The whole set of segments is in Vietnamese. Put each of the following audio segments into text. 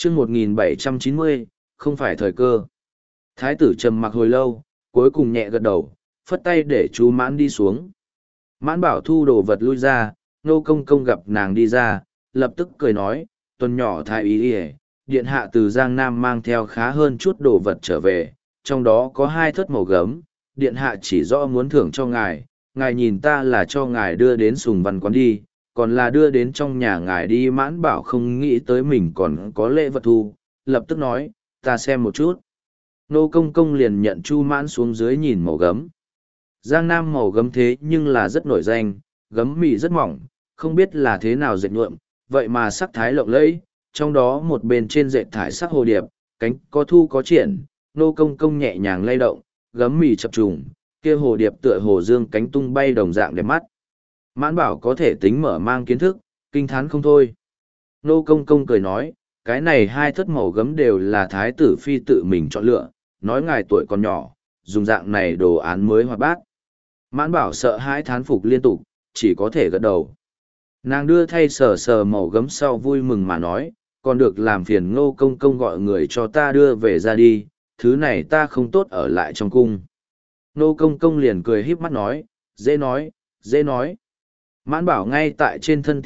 chương 1790, không phải thời cơ. Thái tử trầm mặc hồi lâu, cuối cùng nhẹ gật đầu, phất tay để chú Mãn đi xuống. Mãn Bảo thu đồ vật lui ra, Nô Công Công gặp nàng đi ra, lập tức cười nói, tuần nhỏ thái ý ỉa, điện hạ từ Giang Nam mang theo khá hơn chút đồ vật trở về, trong đó có 2 thớt màu gấm, điện hạ chỉ rõ muốn thưởng cho ngài, ngài nhìn ta là cho ngài đưa đến Sùng Văn Quán đi, còn là đưa đến trong nhà ngài đi. Mãn Bảo không nghĩ tới mình còn có lễ vật thu, lập tức nói, ta xem một chút. Nô Công Công liền nhận Chu Mãn xuống dưới nhìn màu gấm. Giang Nam màu gấm thế nhưng là rất nổi danh, gấm mị rất mỏng, không biết là thế nào dệt nhuộm, vậy mà sắc thái lộng lẫy, trong đó một bên trên dệt thải sắc hồ điệp, cánh có thu có triển, Nô Công Công nhẹ nhàng lay động, gấm mị chập trùng, kia hồ điệp tựa hồ dương cánh tung bay đồng dạng đẹp mắt. Mãn Bảo có thể tính mở mang kiến thức, kinh thán không thôi. Nô Công Công cười nói, cái này 2 thất màu gấm đều là thái tử phi tự mình chọn lựa, nói ngài tuổi còn nhỏ, dùng dạng này đồ án mới hoạt bát. Mãn Bảo sợ hãi thán phục liên tục, chỉ có thể gật đầu. Nàng đưa thay sờ sờ màu gấm sau vui mừng mà nói, còn được làm phiền Ngô Công Công gọi người cho ta đưa về ra đi, thứ này ta không tốt ở lại trong cung. Ngô Công Công liền cười híp mắt nói, dễ nói, dễ nói. Mãn Bảo ngay tại trên thân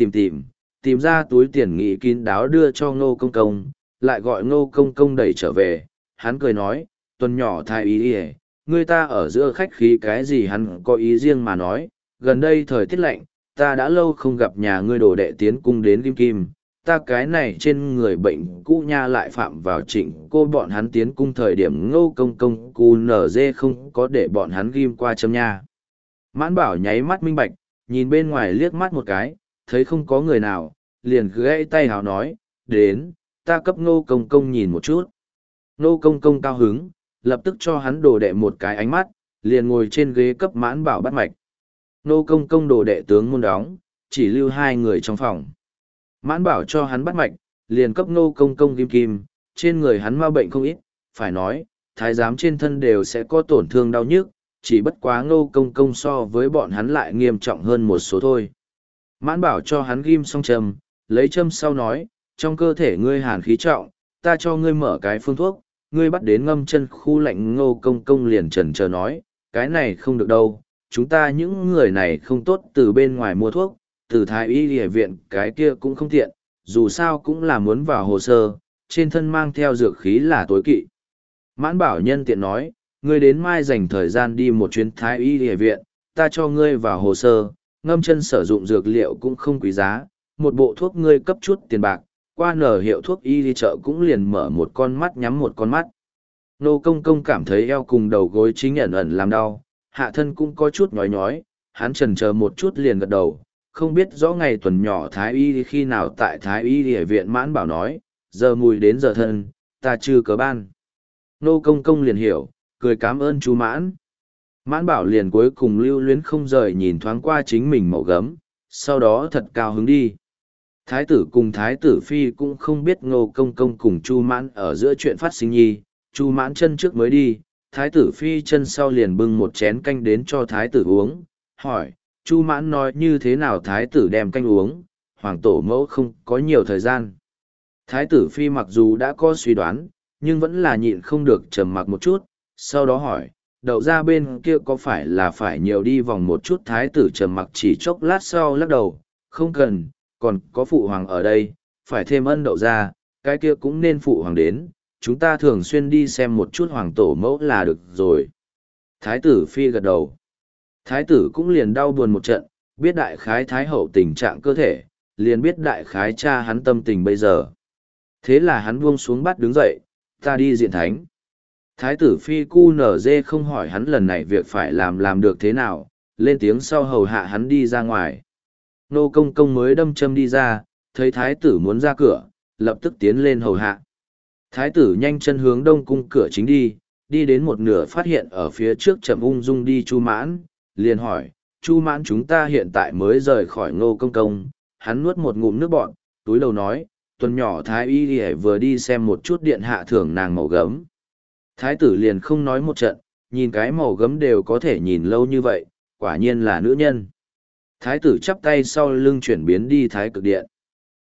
tìm ra túi tiền nghĩ kín đáo đưa cho Ngô Công Công, lại gọi Ngô Công Công đẩy trở về, hắn cười nói, tuần nhỏ thái ý ỉa, người ta ở giữa khách khí cái gì hắn có ý riêng mà nói, gần đây thời tiết lạnh, ta đã lâu không gặp nhà ngươi đồ đệ tiến cung đến Kim Kim, ta cái này trên người bệnh cũ nha lại phạm vào trịnh cô bọn hắn tiến cung thời điểm Ngô Công Công cu nở dê không có để bọn hắn ghim qua châm nha. Mãn Bảo nháy mắt minh bạch, nhìn bên ngoài liếc mắt một cái, thấy không có người nào, liền gãy tay hào nói, đến, ta cấp Ngô Công Công nhìn một chút. Ngô Công Công cao hứng, lập tức cho hắn đồ đệ một cái ánh mắt, liền ngồi trên ghế cấp Mãn Bảo bắt mạch. Ngô Công Công đồ đệ tướng môn đóng, chỉ lưu 2 người trong phòng. Mãn Bảo cho hắn bắt mạch, liền cấp Ngô Công Công kim kim, trên người hắn ma bệnh không ít, phải nói, thái giám trên thân đều sẽ có tổn thương đau nhức, chỉ bất quá Ngô Công Công so với bọn hắn lại nghiêm trọng hơn một số thôi. Mãn Bảo cho hắn ghim xong châm, lấy châm sau nói, trong cơ thể ngươi hàn khí trọng, ta cho ngươi mở cái phương thuốc, ngươi bắt đến ngâm chân khu lạnh. Ngô Công Công liền chần chờ nói, cái này không được đâu, chúng ta những người này không tốt từ bên ngoài mua thuốc, từ thái y y viện cái kia cũng không tiện, dù sao cũng là muốn vào hồ sơ, trên thân mang theo dược khí là tối kỵ. Mãn Bảo nhân tiện nói, ngươi đến mai dành thời gian đi một chuyến thái y y viện, ta cho ngươi vào hồ sơ, ngâm chân sử dụng dược liệu cũng không quý giá, một bộ thuốc ngươi cấp chút tiền bạc, qua nở hiệu thuốc y đi chợ cũng liền mở một con mắt nhắm một con mắt. Nô Công Công cảm thấy eo cùng đầu gối chính ẩn ẩn làm đau, hạ thân cũng có chút nhói nhói, hắn chần chờ một chút liền gật đầu, không biết rõ ngày tuần nhỏ thái y khi nào tại thái y ở viện. Mãn Bảo nói, giờ mùi đến giờ thân, ta chưa cớ ban. Nô Công Công liền hiểu, cười cảm ơn chú Mãn. Mãn Bảo liền cuối cùng lưu luyến không rời nhìn thoáng qua chính mình màu gấm, sau đó thật cao hứng đi. Thái tử cùng thái tử phi cũng không biết Ngô Công Công cùng Chu Mãn ở giữa chuyện phát sinh nhi, Chu Mãn chân trước mới đi, thái tử phi chân sau liền bưng một chén canh đến cho thái tử uống, hỏi, Chu Mãn nói như thế nào thái tử đem canh uống, hoàng tổ mẫu không có nhiều thời gian. Thái tử phi mặc dù đã có suy đoán, nhưng vẫn là nhịn không được trầm mặc một chút, sau đó hỏi, đậu ra bên kia có phải là phải nhiều đi vòng một chút. Thái tử trầm mặc chỉ chốc lát sau lắc đầu, không cần, còn có phụ hoàng ở đây, phải thêm ân đậu ra, cái kia cũng nên phụ hoàng đến, chúng ta thường xuyên đi xem một chút hoàng tổ mẫu là được rồi. Thái tử phi gật đầu. Thái tử cũng liền đau buồn một trận, biết đại khái thái hậu tình trạng cơ thể, liền biết đại khái cha hắn tâm tình bây giờ. Thế là hắn buông xuống bắt đứng dậy, ta đi diện thánh. Thái tử phi cu nở dê không hỏi hắn lần này việc phải làm được thế nào, lên tiếng sau hầu hạ hắn đi ra ngoài. Nô Công Công mới đâm châm đi ra, thấy thái tử muốn ra cửa, lập tức tiến lên hầu hạ. Thái tử nhanh chân hướng đông cung cửa chính đi, đi đến một nửa phát hiện ở phía trước chậm ung dung đi Chu Mãn, liền hỏi, Chu Mãn chúng ta hiện tại mới rời khỏi Ngô Công Công. Hắn nuốt một ngụm nước bọt, túi lầu nói, tuần nhỏ thái y vừa đi xem một chút điện hạ thưởng nàng màu gấm. Thái tử liền không nói một trận, nhìn cái màu gấm đều có thể nhìn lâu như vậy, quả nhiên là nữ nhân. Thái tử chắp tay sau lưng chuyển biến đi thái cực điện.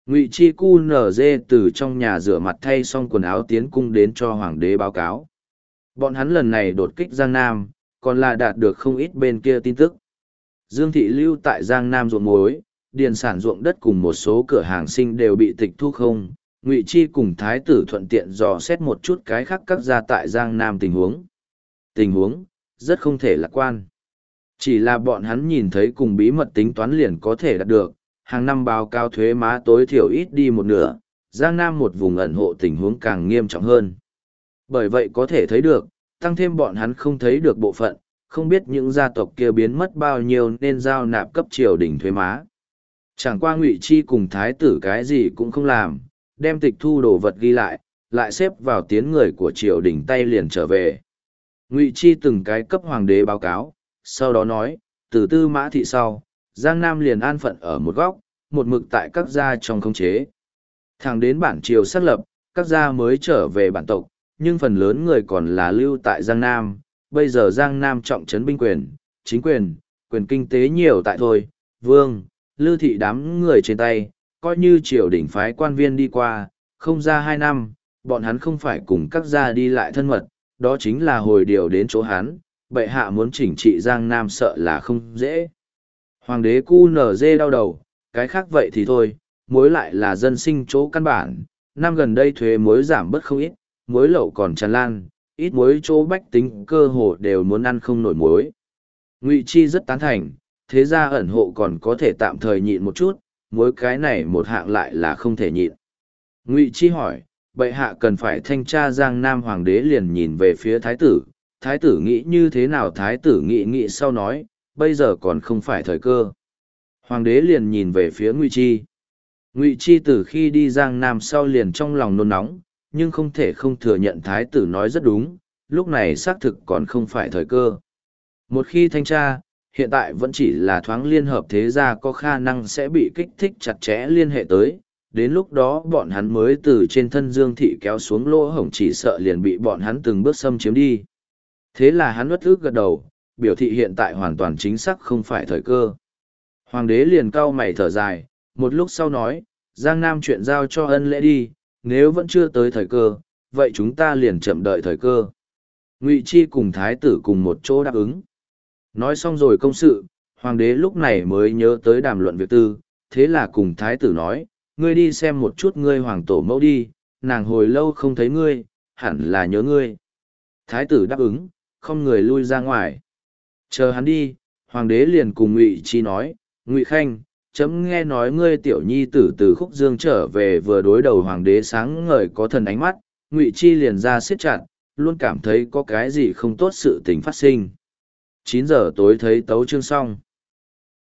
Ngụy Chi cu nở dê từ trong nhà rửa mặt thay xong quần áo tiến cung đến cho hoàng đế báo cáo. Bọn hắn lần này đột kích Giang Nam, còn là đạt được không ít bên kia tin tức. Dương thị lưu tại Giang Nam ruộng muối, điền sản ruộng đất cùng một số cửa hàng sinh đều bị tịch thu không. Ngụy Chi cùng thái tử thuận tiện dò xét một chút cái khác các gia tại Giang Nam tình huống. Tình huống rất không thể lạc quan. Chỉ là bọn hắn nhìn thấy cùng bí mật tính toán liền có thể đạt được, hàng năm báo cáo thuế má tối thiểu ít đi một nửa, Giang Nam một vùng ẩn hộ tình huống càng nghiêm trọng hơn. Bởi vậy có thể thấy được, tăng thêm bọn hắn không thấy được bộ phận, không biết những gia tộc kia biến mất bao nhiêu nên giao nạp cấp triều đình thuế má. Chẳng qua Ngụy Chi cùng thái tử cái gì cũng không làm, đem tịch thu đồ vật ghi lại, lại xếp vào tiến người của triều đình tay liền trở về. Ngụy Chi từng cái cấp hoàng đế báo cáo, sau đó nói, từ Tư Mã Thị sau, Giang Nam liền an phận ở một góc, một mực tại các gia trong khống chế. Thẳng đến bản triều xác lập, các gia mới trở về bản tộc, nhưng phần lớn người còn là lưu tại Giang Nam. Bây giờ Giang Nam trọng trấn binh quyền, chính quyền, quyền kinh tế nhiều tại thôi, vương, Lư thị đám người trên tay, coi như triều đình phái quan viên đi qua, không ra 2 năm, bọn hắn không phải cùng các gia đi lại thân mật, đó chính là hồi điều đến chỗ hắn, bệ hạ muốn chỉnh trị Giang Nam sợ là không dễ. Hoàng đế cu nở dê đau đầu, cái khác vậy thì thôi, muối lại là dân sinh chỗ căn bản, năm gần đây thuế muối giảm bớt không ít, muối lậu còn tràn lan, ít muối chỗ bách tính cơ hồ đều muốn ăn không nổi muối. Ngụy Chi rất tán thành, thế ra ẩn hộ còn có thể tạm thời nhịn một chút, muối cái này một hạng lại là không thể nhịn. Ngụy Chi hỏi, bệ hạ cần phải thanh tra Giang Nam hoàng đế liền nhìn về phía thái tử nghĩ như thế nào, thái tử nghĩ sau nói, bây giờ còn không phải thời cơ. Hoàng đế liền nhìn về phía Ngụy Chi. Ngụy Chi từ khi đi Giang Nam sau liền trong lòng nôn nóng, nhưng không thể không thừa nhận thái tử nói rất đúng, lúc này xác thực còn không phải thời cơ. Một khi thanh tra, hiện tại vẫn chỉ là thoáng liên hợp thế gia có khả năng sẽ bị kích thích chặt chẽ liên hệ tới, đến lúc đó bọn hắn mới từ trên thân Dương thị kéo xuống lỗ hổng, chỉ sợ liền bị bọn hắn từng bước xâm chiếm đi. Thế là hắn uất ức gật đầu, biểu thị hiện tại hoàn toàn chính xác không phải thời cơ. Hoàng đế liền cau mày thở dài, một lúc sau nói, Giang Nam chuyện giao cho Ân Lễ đi, nếu vẫn chưa tới thời cơ, vậy chúng ta liền chậm đợi thời cơ. Ngụy Chi cùng thái tử cùng một chỗ đáp ứng. Nói xong rồi công sự, hoàng đế lúc này mới nhớ tới đàm luận việc tư, thế là cùng thái tử nói, ngươi đi xem một chút ngươi hoàng tổ mẫu đi, nàng hồi lâu không thấy ngươi, hẳn là nhớ ngươi. Thái tử đáp ứng, không người lui ra ngoài. Chờ hắn đi, hoàng đế liền cùng Ngụy Chi nói, Ngụy Khanh, chấm nghe nói ngươi tiểu nhi tử từ Khúc Dương trở về vừa đối đầu hoàng đế sáng ngời có thần ánh mắt, Ngụy Chi liền ra siết chặt, luôn cảm thấy có cái gì không tốt sự tình phát sinh. 9 giờ tối thấy tấu chương xong.